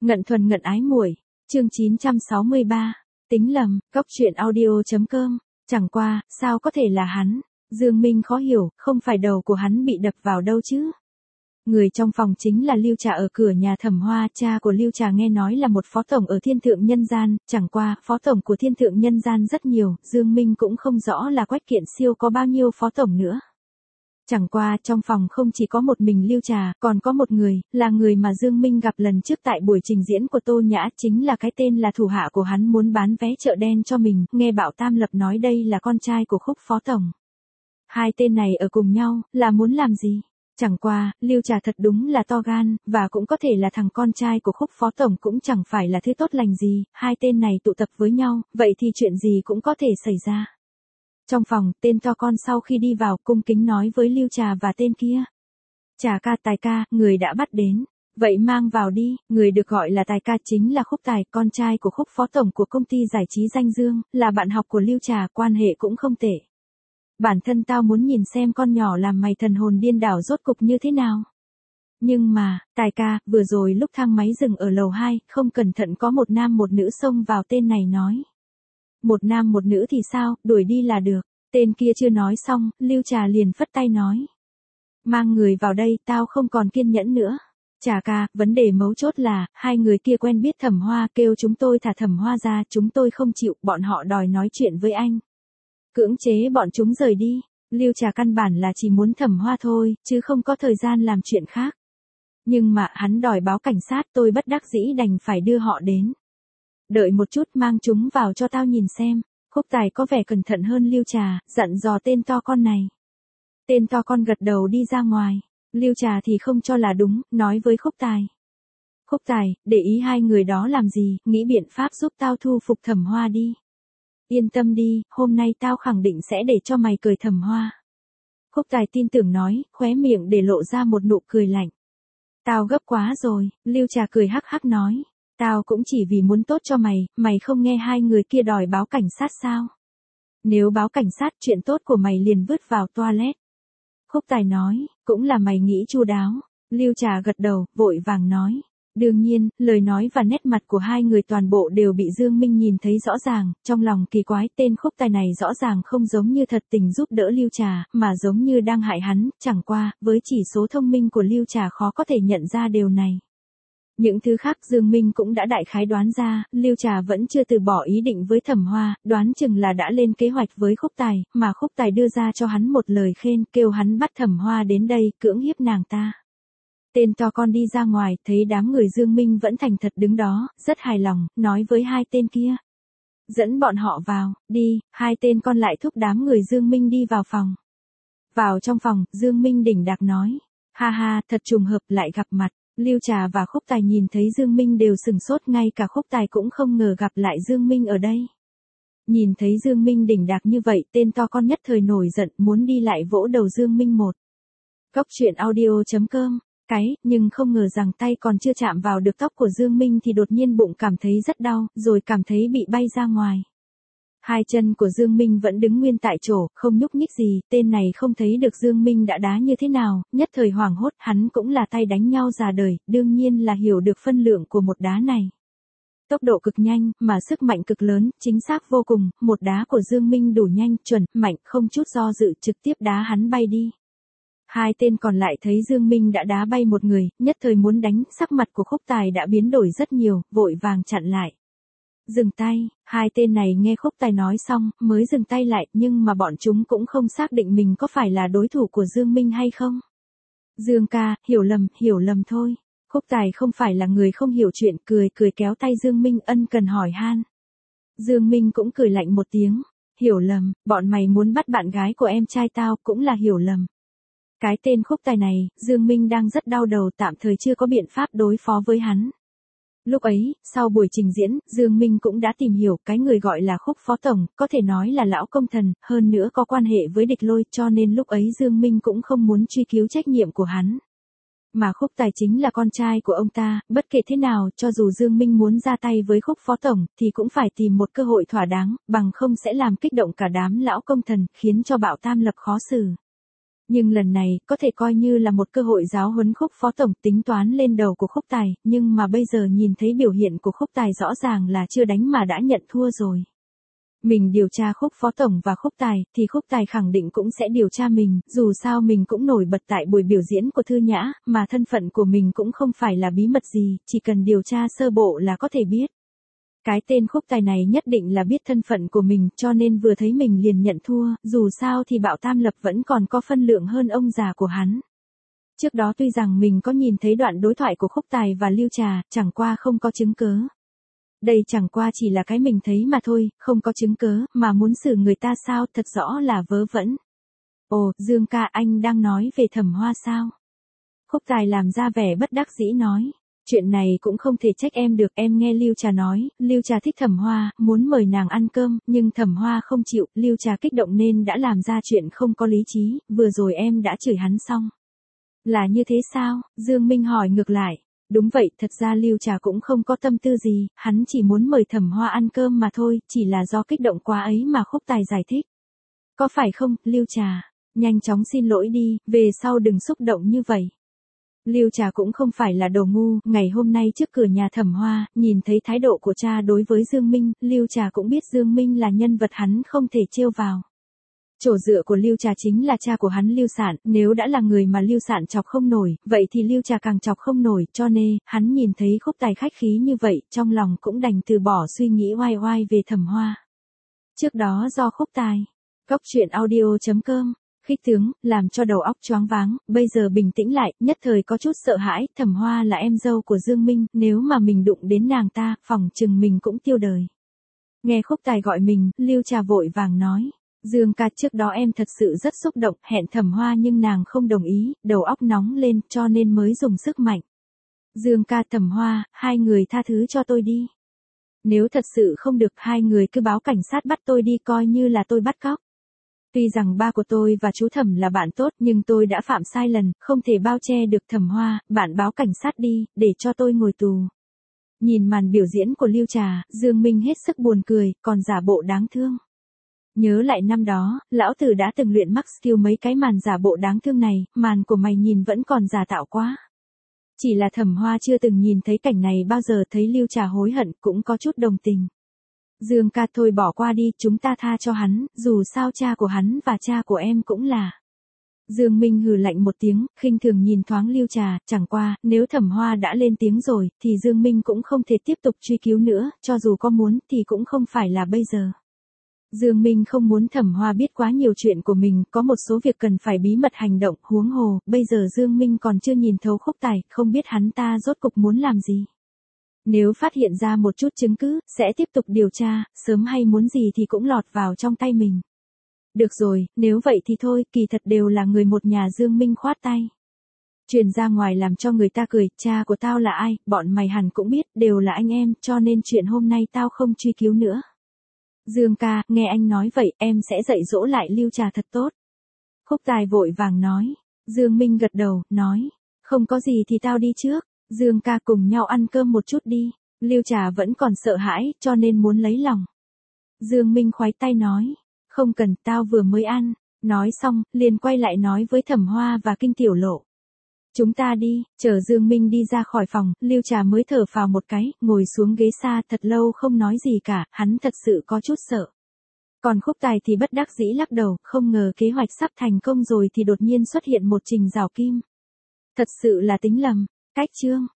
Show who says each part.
Speaker 1: Ngận thuần ngận ái muội, chương 963, tính lầm, cóc truyện audio.com, chẳng qua, sao có thể là hắn, Dương Minh khó hiểu, không phải đầu của hắn bị đập vào đâu chứ. Người trong phòng chính là Lưu Trà ở cửa nhà Thẩm Hoa, cha của Lưu Trà nghe nói là một phó tổng ở Thiên Thượng Nhân Gian, chẳng qua, phó tổng của Thiên Thượng Nhân Gian rất nhiều, Dương Minh cũng không rõ là Quách Kiện Siêu có bao nhiêu phó tổng nữa. Chẳng qua, trong phòng không chỉ có một mình Lưu Trà, còn có một người, là người mà Dương Minh gặp lần trước tại buổi trình diễn của Tô Nhã, chính là cái tên là thủ hạ của hắn muốn bán vé chợ đen cho mình, nghe Bảo Tam Lập nói đây là con trai của Khúc phó tổng. Hai tên này ở cùng nhau, là muốn làm gì? Chẳng qua, Lưu Trà thật đúng là to gan, và cũng có thể là thằng con trai của Khúc phó tổng cũng chẳng phải là thứ tốt lành gì, hai tên này tụ tập với nhau, vậy thì chuyện gì cũng có thể xảy ra. Trong phòng, tên to con sau khi đi vào cung kính nói với Lưu Trà và tên kia. Trà ca, Tài ca, người đã bắt đến. Vậy mang vào đi, người được gọi là Tài ca chính là Khúc Tài, con trai của Khúc phó tổng của công ty giải trí Danh Dương, là bạn học của Lưu Trà, quan hệ cũng không tệ. Bản thân tao muốn nhìn xem con nhỏ làm mày thần hồn điên đảo rốt cục như thế nào. Nhưng mà, Tài ca, vừa rồi lúc thang máy dừng ở lầu 2, không cẩn thận có một nam một nữ xông vào, tên này nói. Một nam một nữ thì sao, đuổi đi là được. Tên kia chưa nói xong, Lưu Trà liền phất tay nói. Mang người vào đây, tao không còn kiên nhẫn nữa. Trà ca, vấn đề mấu chốt là, hai người kia quen biết Thẩm Hoa, kêu chúng tôi thả Thẩm Hoa ra, chúng tôi không chịu, bọn họ đòi nói chuyện với anh. Cưỡng chế bọn chúng rời đi. Lưu Trà căn bản là chỉ muốn Thẩm Hoa thôi, chứ không có thời gian làm chuyện khác. Nhưng mà hắn đòi báo cảnh sát, tôi bất đắc dĩ đành phải đưa họ đến. Đợi một chút, mang chúng vào cho tao nhìn xem. Khúc Tài có vẻ cẩn thận hơn Lưu Trà, dặn dò tên to con này. Tên to con gật đầu đi ra ngoài. Lưu Trà thì không cho là đúng, nói với Khúc Tài. Khúc Tài, để ý hai người đó làm gì, nghĩ biện pháp giúp tao thu phục Thẩm Hoa đi. Yên tâm đi, hôm nay tao khẳng định sẽ để cho mày cười Thẩm Hoa. Khúc Tài tin tưởng nói, khóe miệng để lộ ra một nụ cười lạnh. Tao gấp quá rồi, Lưu Trà cười hắc hắc nói. Tao cũng chỉ vì muốn tốt cho mày, mày không nghe hai người kia đòi báo cảnh sát sao? Nếu báo cảnh sát, chuyện tốt của mày liền vứt vào toilet. Khúc Tài nói, cũng là mày nghĩ chu đáo. Lưu Trà gật đầu, vội vàng nói. Đương nhiên, lời nói và nét mặt của hai người toàn bộ đều bị Dương Minh nhìn thấy rõ ràng, trong lòng kỳ quái, tên Khúc Tài này rõ ràng không giống như thật tình giúp đỡ Lưu Trà, mà giống như đang hại hắn, chẳng qua, với chỉ số thông minh của Lưu Trà khó có thể nhận ra điều này. Những thứ khác Dương Minh cũng đã đại khái đoán ra, Lưu Trà vẫn chưa từ bỏ ý định với Thẩm Hoa, đoán chừng là đã lên kế hoạch với Khúc Tài, mà Khúc Tài đưa ra cho hắn một lời khen, kêu hắn bắt Thẩm Hoa đến đây, cưỡng hiếp nàng ta. Tên to con đi ra ngoài, thấy đám người Dương Minh vẫn thành thật đứng đó, rất hài lòng, nói với hai tên kia. Dẫn bọn họ vào, đi, hai tên con lại thúc đám người Dương Minh đi vào phòng. Vào trong phòng, Dương Minh đỉnh đạc nói. Ha ha, thật trùng hợp lại gặp mặt. Lưu Trà và Khúc Tài nhìn thấy Dương Minh đều sừng sốt, ngay cả Khúc Tài cũng không ngờ gặp lại Dương Minh ở đây. Nhìn thấy Dương Minh đỉnh đạc như vậy, tên to con nhất thời nổi giận, muốn đi lại vỗ đầu Dương Minh một. Cóc truyện audio.com, nhưng không ngờ rằng tay còn chưa chạm vào được tóc của Dương Minh thì đột nhiên bụng cảm thấy rất đau, rồi cảm thấy bị bay ra ngoài. Hai chân của Dương Minh vẫn đứng nguyên tại chỗ, không nhúc nhích gì, tên này không thấy được Dương Minh đã đá như thế nào, nhất thời hoảng hốt, hắn cũng là tay đánh nhau già đời, đương nhiên là hiểu được phân lượng của một đá này. Tốc độ cực nhanh, mà sức mạnh cực lớn, chính xác vô cùng, một đá của Dương Minh đủ nhanh, chuẩn, mạnh, không chút do dự, trực tiếp đá hắn bay đi. Hai tên còn lại thấy Dương Minh đã đá bay một người, nhất thời muốn đánh, sắc mặt của Khúc Tài đã biến đổi rất nhiều, vội vàng chặn lại. Dừng tay, hai tên này nghe Khúc Tài nói xong, mới dừng tay lại, nhưng mà bọn chúng cũng không xác định mình có phải là đối thủ của Dương Minh hay không. Dương ca, hiểu lầm thôi. Khúc Tài không phải là người không hiểu chuyện, cười kéo tay Dương Minh ân cần hỏi han. Dương Minh cũng cười lạnh một tiếng, hiểu lầm, bọn mày muốn bắt bạn gái của em trai tao, cũng là hiểu lầm. Cái tên Khúc Tài này, Dương Minh đang rất đau đầu, tạm thời chưa có biện pháp đối phó với hắn. Lúc ấy, sau buổi trình diễn, Dương Minh cũng đã tìm hiểu cái người gọi là Khúc phó tổng, có thể nói là lão công thần, hơn nữa có quan hệ với Địch Lôi, cho nên lúc ấy Dương Minh cũng không muốn truy cứu trách nhiệm của hắn. Mà Khúc Tài chính là con trai của ông ta, bất kể thế nào, cho dù Dương Minh muốn ra tay với Khúc phó tổng, thì cũng phải tìm một cơ hội thỏa đáng, bằng không sẽ làm kích động cả đám lão công thần, khiến cho Bảo Tam Lập khó xử. Nhưng lần này, có thể coi như là một cơ hội giáo huấn Khúc phó tổng tính toán lên đầu của Khúc Tài, nhưng mà bây giờ nhìn thấy biểu hiện của Khúc Tài rõ ràng là chưa đánh mà đã nhận thua rồi. Mình điều tra Khúc phó tổng và Khúc Tài, thì Khúc Tài khẳng định cũng sẽ điều tra mình, dù sao mình cũng nổi bật tại buổi biểu diễn của Thư Nhã, mà thân phận của mình cũng không phải là bí mật gì, chỉ cần điều tra sơ bộ là có thể biết. Cái tên Khúc Tài này nhất định là biết thân phận của mình, cho nên vừa thấy mình liền nhận thua, dù sao thì Bạo Tam Lập vẫn còn có phân lượng hơn ông già của hắn. Trước đó tuy rằng mình có nhìn thấy đoạn đối thoại của Khúc Tài và Lưu Trà, chẳng qua không có chứng cớ. Đây chẳng qua chỉ là cái mình thấy mà thôi, không có chứng cớ, mà muốn xử người ta sao, thật rõ là vớ vẩn. Ồ, Dương ca, anh đang nói về Thẩm Hoa sao? Khúc Tài làm ra vẻ bất đắc dĩ nói. Chuyện này cũng không thể trách em được, em nghe Lưu Trà nói, Lưu Trà thích Thẩm Hoa, muốn mời nàng ăn cơm, nhưng Thẩm Hoa không chịu, Lưu Trà kích động nên đã làm ra chuyện không có lý trí, vừa rồi em đã chửi hắn xong. Là như thế sao? Dương Minh hỏi ngược lại. Đúng vậy, thật ra Lưu Trà cũng không có tâm tư gì, hắn chỉ muốn mời Thẩm Hoa ăn cơm mà thôi, chỉ là do kích động quá ấy mà Khúc Tài giải thích. Có phải không, Lưu Trà? Nhanh chóng xin lỗi đi, về sau đừng xúc động như vậy. Lưu Trà cũng không phải là đồ ngu, ngày hôm nay trước cửa nhà Thẩm Hoa, nhìn thấy thái độ của cha đối với Dương Minh, Lưu Trà cũng biết Dương Minh là nhân vật hắn không thể trêu vào. Chỗ dựa của Lưu Trà chính là cha của hắn Lưu Sạn, nếu đã là người mà Lưu Sạn chọc không nổi, vậy thì Lưu Trà càng chọc không nổi, cho nên, hắn nhìn thấy Khúc Tài khách khí như vậy, trong lòng cũng đành từ bỏ suy nghĩ oai oai về Thẩm Hoa. Trước đó do Khúc Tài, Cóc Truyện Audio.com, khích tướng, làm cho đầu óc choáng váng, bây giờ bình tĩnh lại, nhất thời có chút sợ hãi, Thẩm Hoa là em dâu của Dương Minh, nếu mà mình đụng đến nàng ta, phỏng chừng mình cũng tiêu đời. Nghe Khúc Tài gọi mình, Lưu Trà vội vàng nói. Dương ca, trước đó em thật sự rất xúc động, hẹn Thẩm Hoa nhưng nàng không đồng ý, đầu óc nóng lên, cho nên mới dùng sức mạnh. Dương ca, Thẩm Hoa, hai người tha thứ cho tôi đi. Nếu thật sự không được, hai người cứ báo cảnh sát bắt tôi đi, coi như là tôi bắt cóc. Tuy rằng ba của tôi và chú Thẩm là bạn tốt, nhưng tôi đã phạm sai lần, không thể bao che được Thẩm Hoa, bạn báo cảnh sát đi, để cho tôi ngồi tù. Nhìn màn biểu diễn của Lưu Trà, Dương Minh hết sức buồn cười, còn giả bộ đáng thương. Nhớ lại năm đó, lão tử đã từng luyện mắc skill mấy cái màn giả bộ đáng thương này, màn của mày nhìn vẫn còn giả tạo quá. Chỉ là Thẩm Hoa chưa từng nhìn thấy cảnh này bao giờ, thấy Lưu Trà hối hận cũng có chút đồng tình. Dương ca, thôi bỏ qua đi, chúng ta tha cho hắn, dù sao cha của hắn và cha của em cũng là. Dương Minh hừ lạnh một tiếng, khinh thường nhìn thoáng Lưu Trà, chẳng qua, nếu Thẩm Hoa đã lên tiếng rồi, thì Dương Minh cũng không thể tiếp tục truy cứu nữa, cho dù có muốn thì cũng không phải là bây giờ. Dương Minh không muốn Thẩm Hoa biết quá nhiều chuyện của mình, có một số việc cần phải bí mật hành động, huống hồ, bây giờ Dương Minh còn chưa nhìn thấu Khúc Tài, không biết hắn ta rốt cục muốn làm gì. Nếu phát hiện ra một chút chứng cứ, sẽ tiếp tục điều tra, sớm hay muốn gì thì cũng lọt vào trong tay mình. Được rồi, nếu vậy thì thôi, kỳ thật đều là người một nhà. Dương Minh khoát tay. Truyền ra ngoài làm cho người ta cười, cha của tao là ai, bọn mày hẳn cũng biết, đều là anh em, cho nên chuyện hôm nay tao không truy cứu nữa. Dương ca, nghe anh nói vậy, em sẽ dạy dỗ lại Lưu Trà thật tốt. Khúc Tài vội vàng nói. Dương Minh gật đầu, nói. Không có gì thì tao đi trước. Dương ca, cùng nhau ăn cơm một chút đi. Lưu Trà vẫn còn sợ hãi, cho nên muốn lấy lòng. Dương Minh khoái tay nói. Không cần, tao vừa mới ăn. Nói xong, liền quay lại nói với Thẩm Hoa và Kinh Tiểu Lộ. Chúng ta đi, chờ Dương Minh đi ra khỏi phòng, Lưu Trà mới thở phào một cái, ngồi xuống ghế xa, thật lâu không nói gì cả, hắn thật sự có chút sợ. Còn Khúc Tài thì bất đắc dĩ lắc đầu, không ngờ kế hoạch sắp thành công rồi thì đột nhiên xuất hiện một Trình Giảo Kim. Thật sự là tính lầm. Cách chương